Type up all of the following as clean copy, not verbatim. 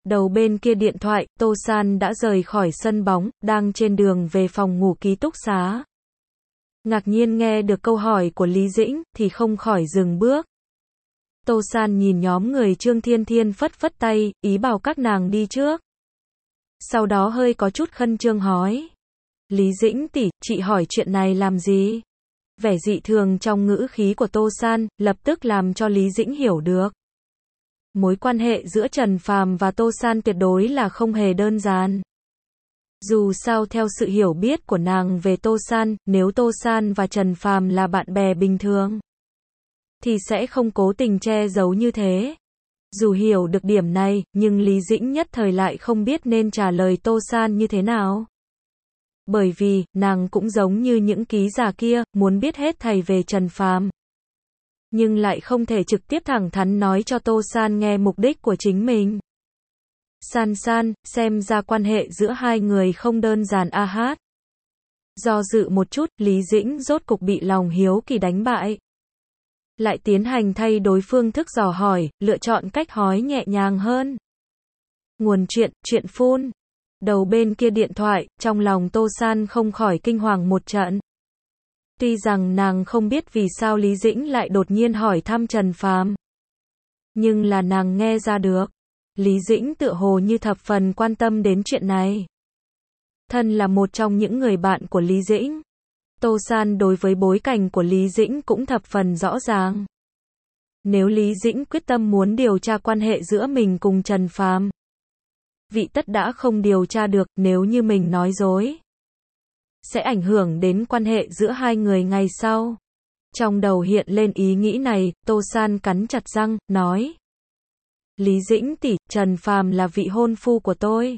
Đầu bên kia điện thoại, Tô San đã rời khỏi sân bóng, đang trên đường về phòng ngủ ký túc xá. Ngạc nhiên nghe được câu hỏi của Lý Dĩnh, thì không khỏi dừng bước. Tô San nhìn nhóm người Trương Thiên Thiên phất phất tay, ý bảo các nàng đi trước. Sau đó hơi có chút khẩn trương hỏi. Lý Dĩnh tỷ, chị hỏi chuyện này làm gì? Vẻ dị thường trong ngữ khí của Tô San, lập tức làm cho Lý Dĩnh hiểu được. Mối quan hệ giữa Trần Phàm và Tô San tuyệt đối là không hề đơn giản. Dù sao theo sự hiểu biết của nàng về Tô San, nếu Tô San và Trần Phàm là bạn bè bình thường, thì sẽ không cố tình che giấu như thế. Dù hiểu được điểm này, nhưng Lý Dĩnh nhất thời lại không biết nên trả lời Tô San như thế nào. Bởi vì, nàng cũng giống như những ký giả kia, muốn biết hết thảy về Trần Phàm. Nhưng lại không thể trực tiếp thẳng thắn nói cho Tô San nghe mục đích của chính mình. San San, xem ra quan hệ giữa hai người không đơn giản a hát. Do dự một chút, Lý Dĩnh rốt cục bị lòng hiếu kỳ đánh bại. Lại tiến hành thay đổi phương thức dò hỏi, lựa chọn cách hỏi nhẹ nhàng hơn. Nguồn chuyện phun. Đầu bên kia điện thoại, trong lòng Tô San không khỏi kinh hoàng một trận. Tuy rằng nàng không biết vì sao Lý Dĩnh lại đột nhiên hỏi thăm Trần Phàm, nhưng là nàng nghe ra được. Lý Dĩnh tựa hồ như thập phần quan tâm đến chuyện này. Thân là một trong những người bạn của Lý Dĩnh, Tô San đối với bối cảnh của Lý Dĩnh cũng thập phần rõ ràng. Nếu Lý Dĩnh quyết tâm muốn điều tra quan hệ giữa mình cùng Trần Phàm, vị tất đã không điều tra được, nếu như mình nói dối, sẽ ảnh hưởng đến quan hệ giữa hai người ngày sau. Trong đầu hiện lên ý nghĩ này, Tô San cắn chặt răng, nói. Lý Dĩnh tỷ, Trần Phàm là vị hôn phu của tôi.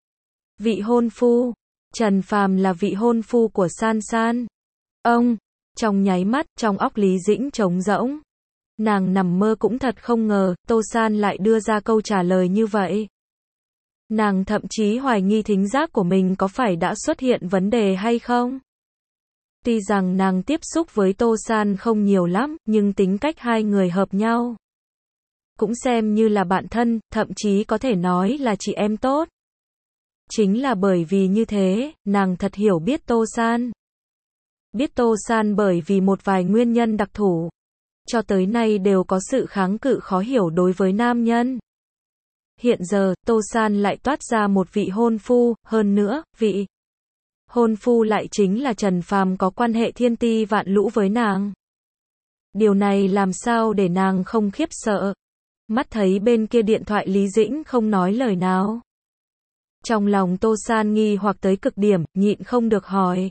Vị hôn phu? Trần Phàm là vị hôn phu của San San. Ông, trong nháy mắt, trong óc Lý Dĩnh trống rỗng. Nàng nằm mơ cũng thật không ngờ, Tô San lại đưa ra câu trả lời như vậy. Nàng thậm chí hoài nghi thính giác của mình có phải đã xuất hiện vấn đề hay không. Tuy rằng nàng tiếp xúc với Tô San không nhiều lắm, nhưng tính cách hai người hợp nhau. Cũng xem như là bạn thân, thậm chí có thể nói là chị em tốt. Chính là bởi vì như thế, nàng thật hiểu biết Tô San. Biết Tô San bởi vì một vài nguyên nhân đặc thù, cho tới nay đều có sự kháng cự khó hiểu đối với nam nhân. Hiện giờ, Tô San lại toát ra một vị hôn phu, hơn nữa, vị hôn phu lại chính là Trần Phàm có quan hệ thiên ti vạn lũ với nàng. Điều này làm sao để nàng không khiếp sợ. Mắt thấy bên kia điện thoại Lý Dĩnh không nói lời nào. Trong lòng Tô San nghi hoặc tới cực điểm, nhịn không được hỏi.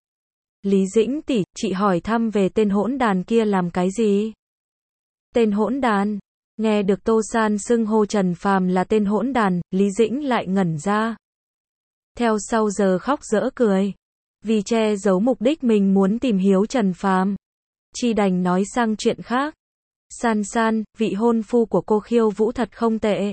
Lý Dĩnh tỷ, chị hỏi thăm về tên hỗn đàn kia làm cái gì? Tên hỗn đàn? Nghe được Tô San xưng hô Trần Phàm là tên hỗn đàn, Lý Dĩnh lại ngẩn ra. Theo sau giờ khóc dở cười. Vì che giấu mục đích mình muốn tìm hiểu Trần Phàm, chi đành nói sang chuyện khác. San San, vị hôn phu của cô khiêu vũ thật không tệ.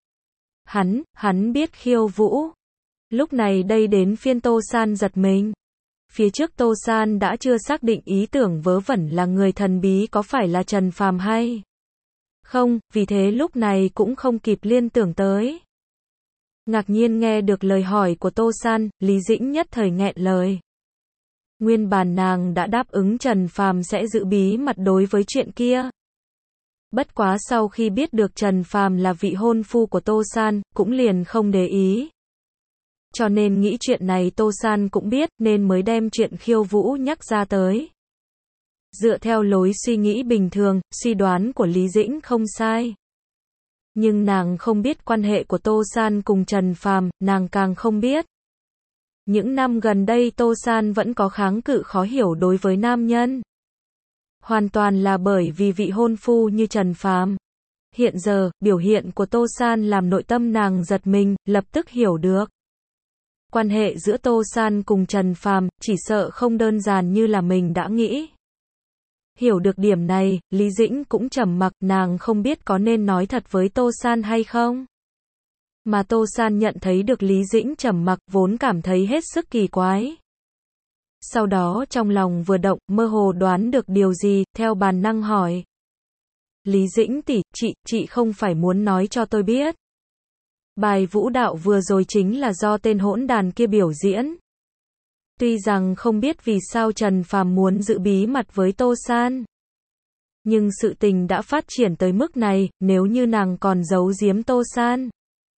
Hắn biết khiêu vũ. Lúc này đây đến phiên Tô San giật mình. Phía trước Tô San đã chưa xác định ý tưởng vớ vẩn là người thần bí có phải là Trần Phàm hay không, vì thế lúc này cũng không kịp liên tưởng tới. Ngạc nhiên nghe được lời hỏi của Tô San, Lý Dĩnh nhất thời nghẹn lời. Nguyên bản nàng đã đáp ứng Trần Phàm sẽ giữ bí mật đối với chuyện kia. Bất quá sau khi biết được Trần Phàm là vị hôn phu của Tô San, cũng liền không để ý. Cho nên nghĩ chuyện này Tô San cũng biết, nên mới đem chuyện khiêu vũ nhắc ra tới. Dựa theo lối suy nghĩ bình thường, suy đoán của Lý Dĩnh không sai. Nhưng nàng không biết quan hệ của Tô San cùng Trần Phàm, nàng càng không biết. Những năm gần đây Tô San vẫn có kháng cự khó hiểu đối với nam nhân. Hoàn toàn là bởi vì vị hôn phu như Trần Phàm. Hiện giờ, biểu hiện của Tô San làm nội tâm nàng giật mình, lập tức hiểu được. Quan hệ giữa Tô San cùng Trần Phàm chỉ sợ không đơn giản như là mình đã nghĩ. Hiểu được điểm này, Lý Dĩnh cũng trầm mặc, nàng không biết có nên nói thật với Tô San hay không. Mà Tô San nhận thấy được Lý Dĩnh trầm mặc, vốn cảm thấy hết sức kỳ quái. Sau đó trong lòng vừa động, mơ hồ đoán được điều gì, theo bản năng hỏi. Lý Dĩnh tỷ, chị không phải muốn nói cho tôi biết Bài vũ đạo vừa rồi chính là do tên hỗn đàn kia biểu diễn. Tuy rằng không biết vì sao Trần Phàm muốn giữ bí mật với Tô San, nhưng sự tình đã phát triển tới mức này, nếu như nàng còn giấu giếm Tô San,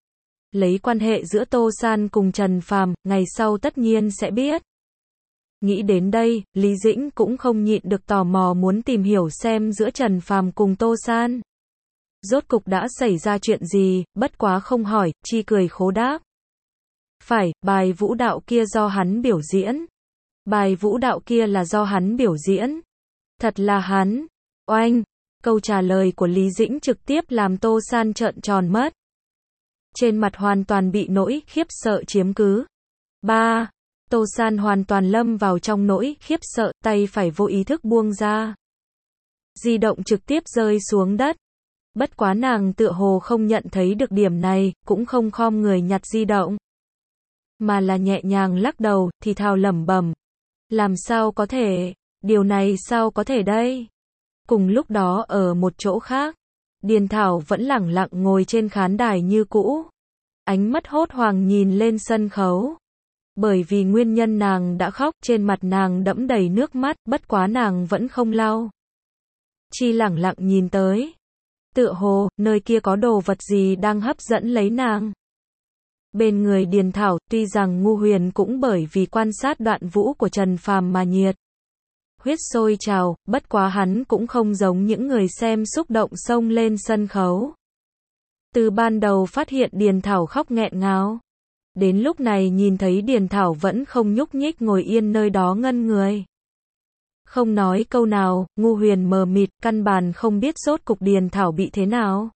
lấy quan hệ giữa Tô San cùng Trần Phàm, ngày sau tất nhiên sẽ biết. Nghĩ đến đây, Lý Dĩnh cũng không nhịn được tò mò muốn tìm hiểu xem giữa Trần Phàm cùng Tô San rốt cục đã xảy ra chuyện gì, bất quá không hỏi, chi cười khố đáp. Phải, bài vũ đạo kia do hắn biểu diễn. Bài vũ đạo kia là do hắn biểu diễn. Thật là hắn. Oanh! Câu trả lời của Lý Dĩnh trực tiếp làm Tô San trợn tròn mắt. Trên mặt hoàn toàn bị nỗi khiếp sợ chiếm cứ. Ba! Tô San hoàn toàn lâm vào trong nỗi khiếp sợ, tay phải vô ý thức buông ra. Di động trực tiếp rơi xuống đất. Bất quá nàng tựa hồ không nhận thấy được điểm này, cũng không khom người nhặt di động, mà là nhẹ nhàng lắc đầu, thì thào lẩm bẩm. Làm sao có thể? Điều này sao có thể đây? Cùng lúc đó ở một chỗ khác, Điền Thảo vẫn lẳng lặng ngồi trên khán đài như cũ. Ánh mắt hốt hoảng nhìn lên sân khấu. Bởi vì nguyên nhân nàng đã khóc, trên mặt nàng đẫm đầy nước mắt, bất quá nàng vẫn không lau. Chỉ lẳng lặng nhìn tới. Tựa hồ, nơi kia có đồ vật gì đang hấp dẫn lấy nàng. Bên người Điền Thảo, tuy rằng Ngu Huyền cũng bởi vì quan sát đoạn vũ của Trần Phàm mà nhiệt huyết sôi trào, bất quá hắn cũng không giống những người xem xúc động xông lên sân khấu. Từ ban đầu phát hiện Điền Thảo khóc nghẹn ngào, đến lúc này nhìn thấy Điền Thảo vẫn không nhúc nhích ngồi yên nơi đó ngẩn người. Không nói câu nào, Ngu Huyền mờ mịt, căn bản không biết rốt cục Điền Thảo bị thế nào.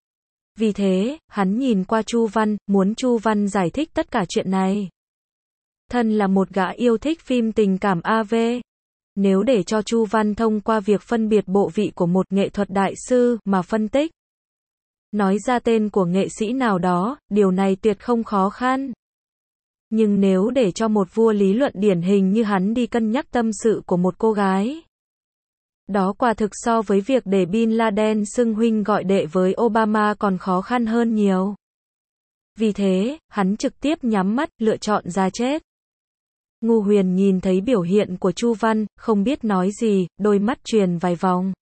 Vì thế, hắn nhìn qua Chu Văn, muốn Chu Văn giải thích tất cả chuyện này. Thân là một gã yêu thích phim tình cảm AV, nếu để cho Chu Văn thông qua việc phân biệt bộ vị của một nghệ thuật đại sư mà phân tích, nói ra tên của nghệ sĩ nào đó, điều này tuyệt không khó khăn. Nhưng nếu để cho một vua lý luận điển hình như hắn đi cân nhắc tâm sự của một cô gái, đó quả thực so với việc để Bin Laden xưng huynh gọi đệ với Obama còn khó khăn hơn nhiều. Vì thế, hắn trực tiếp nhắm mắt, lựa chọn ra chết. Ngu Huyền nhìn thấy biểu hiện của Chu Văn, không biết nói gì, đôi mắt truyền vài vòng.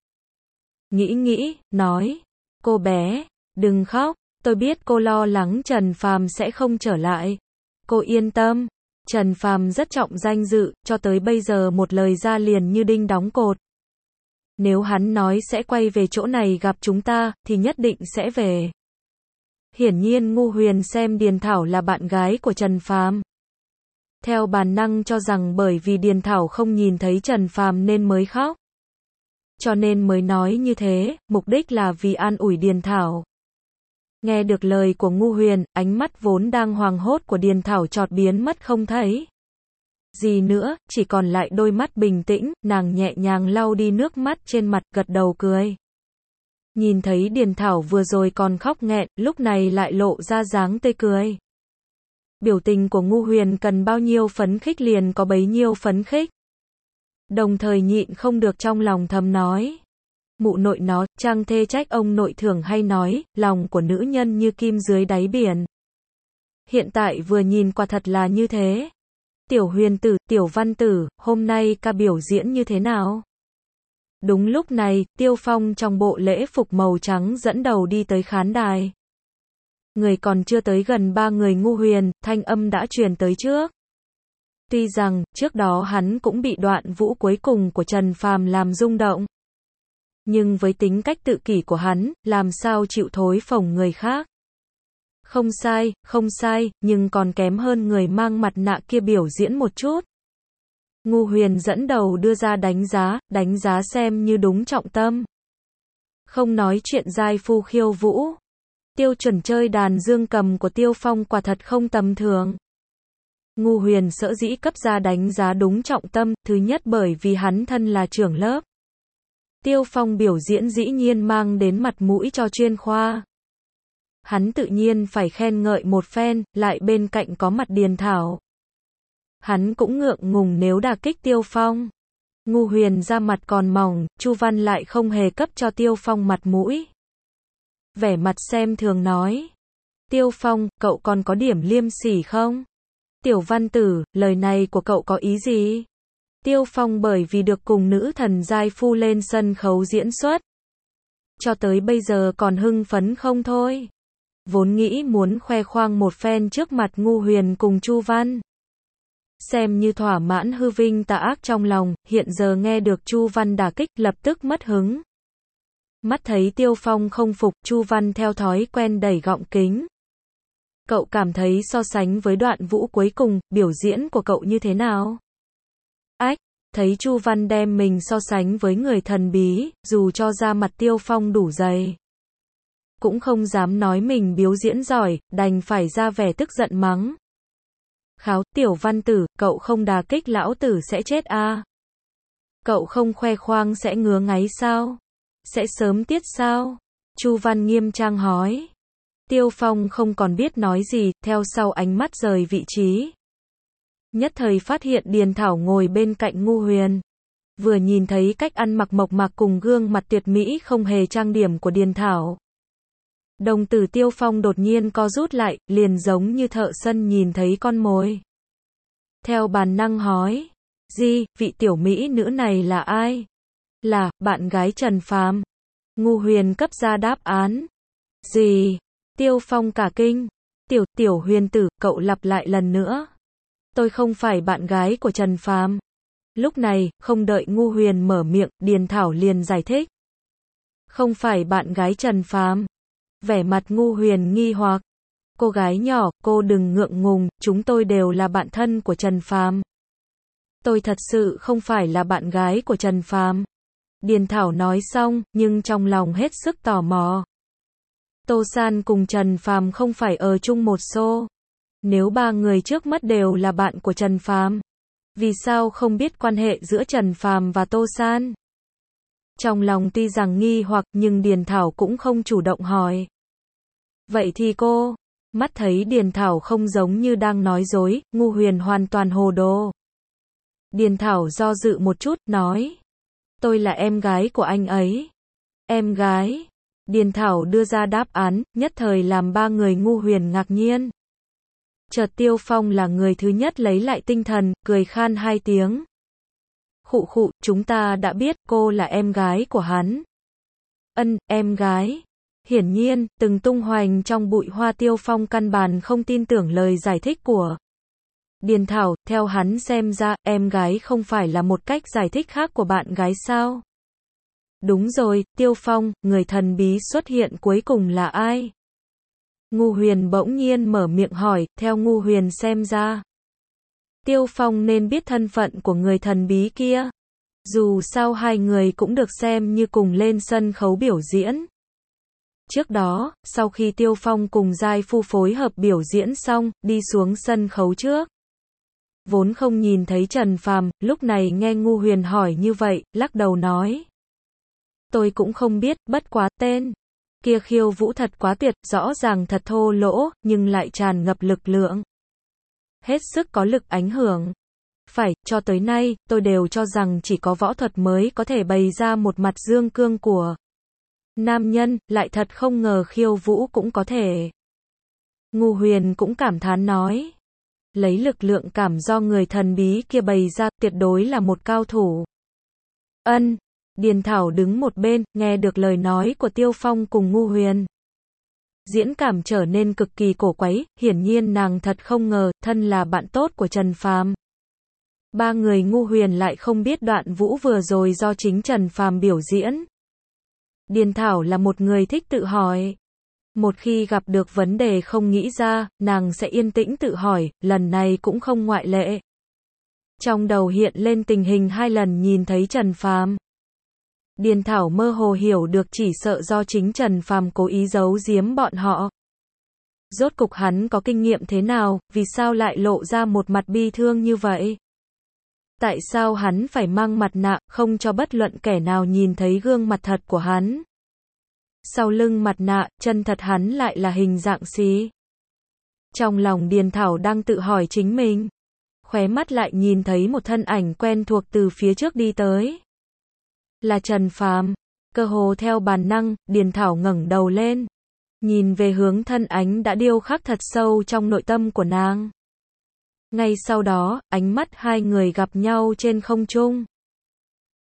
Nghĩ, nói, cô bé, đừng khóc, tôi biết cô lo lắng Trần Phàm sẽ không trở lại. Cô yên tâm, Trần Phàm rất trọng danh dự, cho tới bây giờ một lời ra liền như đinh đóng cột. Nếu hắn nói sẽ quay về chỗ này gặp chúng ta, thì nhất định sẽ về. Hiển nhiên Ngu Huyền xem Điền Thảo là bạn gái của Trần Phàm, theo bản năng cho rằng bởi vì Điền Thảo không nhìn thấy Trần Phàm nên mới khóc. Cho nên mới nói như thế, mục đích là vì an ủi Điền Thảo. Nghe được lời của Ngu Huyền, ánh mắt vốn đang hoảng hốt của Điền Thảo chợt biến mất không thấy gì nữa, chỉ còn lại đôi mắt bình tĩnh, nàng nhẹ nhàng lau đi nước mắt trên mặt, gật đầu cười. Nhìn thấy Điền Thảo vừa rồi còn khóc nghẹn, lúc này lại lộ ra dáng tươi cười. Biểu tình của Ngu Huyền cần bao nhiêu phấn khích liền có bấy nhiêu phấn khích. Đồng thời nhịn không được trong lòng thầm nói. Mụ nội nó, Trang thê trách ông nội thường hay nói, lòng của nữ nhân như kim dưới đáy biển. Hiện tại vừa nhìn quả thật là như thế. Tiểu Huyền tử, Tiểu Văn tử, hôm nay ca biểu diễn như thế nào? Đúng lúc này, Tiêu Phong trong bộ lễ phục màu trắng dẫn đầu đi tới khán đài. Người còn chưa tới gần ba người Ngu Huyền, thanh âm đã truyền tới trước. Tuy rằng, trước đó hắn cũng bị đoạn vũ cuối cùng của Trần Phàm làm rung động. Nhưng với tính cách tự kỷ của hắn, làm sao chịu thối phồng người khác. Không sai, nhưng còn kém hơn người mang mặt nạ kia biểu diễn một chút. Ngu Huyền dẫn đầu đưa ra đánh giá xem như đúng trọng tâm. Không nói chuyện giai phu khiêu vũ. Tiêu chuẩn chơi đàn dương cầm của Tiêu Phong quả thật không tầm thường. Ngu Huyền sở dĩ cấp ra đánh giá đúng trọng tâm, thứ nhất bởi vì hắn thân là trưởng lớp. Tiêu Phong biểu diễn dĩ nhiên mang đến mặt mũi cho chuyên khoa. Hắn tự nhiên phải khen ngợi một phen, lại bên cạnh có mặt Điền Thảo. Hắn cũng ngượng ngùng nếu đả kích Tiêu Phong. Ngu Huyền ra mặt còn mỏng, Chu Văn lại không hề cấp cho Tiêu Phong mặt mũi. Vẻ mặt xem thường nói. Tiêu Phong, cậu còn có điểm liêm sỉ không? Tiểu Văn Tử, lời này của cậu có ý gì? Tiêu Phong bởi vì được cùng nữ thần giai phu lên sân khấu diễn xuất, cho tới bây giờ còn hưng phấn không thôi. Vốn nghĩ muốn khoe khoang một phen trước mặt Ngu Huyền cùng Chu Văn, xem như thỏa mãn hư vinh tà ác trong lòng, hiện giờ nghe được Chu Văn đả kích, lập tức mất hứng. Mắt thấy Tiêu Phong không phục, Chu Văn theo thói quen đẩy gọng kính. Cậu cảm thấy so sánh với đoạn vũ cuối cùng, biểu diễn của cậu như thế nào? Ách, thấy Chu Văn đem mình so sánh với người thần bí, dù cho da mặt Tiêu Phong đủ dày, cũng không dám nói mình biểu diễn giỏi, đành phải ra vẻ tức giận mắng. Kháo, Tiểu Văn Tử, cậu không đả kích lão tử sẽ chết à? Cậu không khoe khoang sẽ ngứa ngáy sao? Sẽ sớm tiết sao? Chu Văn nghiêm trang hỏi. Tiêu Phong không còn biết nói gì, theo sau ánh mắt rời vị trí. Nhất thời phát hiện Điền Thảo ngồi bên cạnh Ngu Huyền. Vừa nhìn thấy cách ăn mặc mộc mạc cùng gương mặt tuyệt mỹ không hề trang điểm của Điền Thảo, đồng tử Tiêu Phong đột nhiên co rút lại, liền giống như thợ săn nhìn thấy con mồi. Theo bản năng hỏi, gì, vị tiểu mỹ nữ này là ai? Là, bạn gái Trần Phàm. Ngu Huyền cấp ra đáp án. Gì? Tiêu Phong cả kinh. Tiểu Huyền tử, cậu lặp lại lần nữa. Tôi không phải bạn gái của Trần Phàm. Lúc này, không đợi Ngu Huyền mở miệng, Điền Thảo liền giải thích. Không phải bạn gái Trần Phàm. Vẻ mặt Ngu Huyền nghi hoặc. Cô gái nhỏ, cô đừng ngượng ngùng, chúng tôi đều là bạn thân của Trần Phàm. Tôi thật sự không phải là bạn gái của Trần Phàm. Điền Thảo nói xong, nhưng trong lòng hết sức tò mò. Tô San cùng Trần Phàm không phải ở chung một xô. Nếu ba người trước mắt đều là bạn của Trần Phàm, vì sao không biết quan hệ giữa Trần Phàm và Tô San? Trong lòng tuy rằng nghi hoặc, nhưng Điền Thảo cũng không chủ động hỏi. Vậy thì cô, mắt thấy Điền Thảo không giống như đang nói dối, Ngu Huyền hoàn toàn hồ đồ. Điền Thảo do dự một chút, nói. Tôi là em gái của anh ấy. Em gái? Điền Thảo đưa ra đáp án, nhất thời làm ba người Ngu Huyền ngạc nhiên. Chợt Tiêu Phong là người thứ nhất lấy lại tinh thần, cười khan hai tiếng. Khụ, chúng ta đã biết cô là em gái của hắn. Em gái. Hiển nhiên, từng tung hoành trong bụi hoa Tiêu Phong căn bản không tin tưởng lời giải thích của Điền Thảo, theo hắn xem ra, em gái không phải là một cách giải thích khác của bạn gái sao? Đúng rồi, Tiêu Phong, người thần bí xuất hiện cuối cùng là ai? Ngu Huyền bỗng nhiên mở miệng hỏi, theo Ngu Huyền xem ra, Tiêu Phong nên biết thân phận của người thần bí kia. Dù sao hai người cũng được xem như cùng lên sân khấu biểu diễn. Trước đó, sau khi Tiêu Phong cùng giai phu phối hợp biểu diễn xong, đi xuống sân khấu trước. Vốn không nhìn thấy Trần Phàm, lúc này nghe Ngu Huyền hỏi như vậy, lắc đầu nói. Tôi cũng không biết, bất quá tên kia khiêu vũ thật quá tuyệt, rõ ràng thật thô lỗ, nhưng lại tràn ngập lực lượng. Hết sức có lực ảnh hưởng. Phải, cho tới nay, tôi đều cho rằng chỉ có võ thuật mới có thể bày ra một mặt dương cương của nam nhân, lại thật không ngờ khiêu vũ cũng có thể. Ngu Huyền cũng cảm thán nói. Lấy lực lượng cảm do người thần bí kia bày ra, tuyệt đối là một cao thủ. Điền Thảo đứng một bên, nghe được lời nói của Tiêu Phong cùng Ngu Huyền. Diễn cảm trở nên cực kỳ cổ quái, hiển nhiên nàng thật không ngờ, thân là bạn tốt của Trần Phàm. Ba người Ngu Huyền lại không biết đoạn vũ vừa rồi do chính Trần Phàm biểu diễn. Điền Thảo là một người thích tự hỏi. Một khi gặp được vấn đề không nghĩ ra, nàng sẽ yên tĩnh tự hỏi, lần này cũng không ngoại lệ. Trong đầu hiện lên tình hình hai lần nhìn thấy Trần Phàm. Điền Thảo mơ hồ hiểu được chỉ sợ do chính Trần Phàm cố ý giấu giếm bọn họ. Rốt cục hắn có kinh nghiệm thế nào, vì sao lại lộ ra một mặt bi thương như vậy? Tại sao hắn phải mang mặt nạ, không cho bất luận kẻ nào nhìn thấy gương mặt thật của hắn? Sau lưng mặt nạ, chân thật hắn lại là hình dạng gì? Trong lòng Điền Thảo đang tự hỏi chính mình. Khóe mắt lại nhìn thấy một thân ảnh quen thuộc từ phía trước đi tới. Là Trần Phàm. Cơ hồ theo bản năng, Điền Thảo ngẩng đầu lên. nhìn về hướng thân ánh đã điêu khắc thật sâu trong nội tâm của nàng. Ngay sau đó, ánh mắt hai người gặp nhau trên không trung.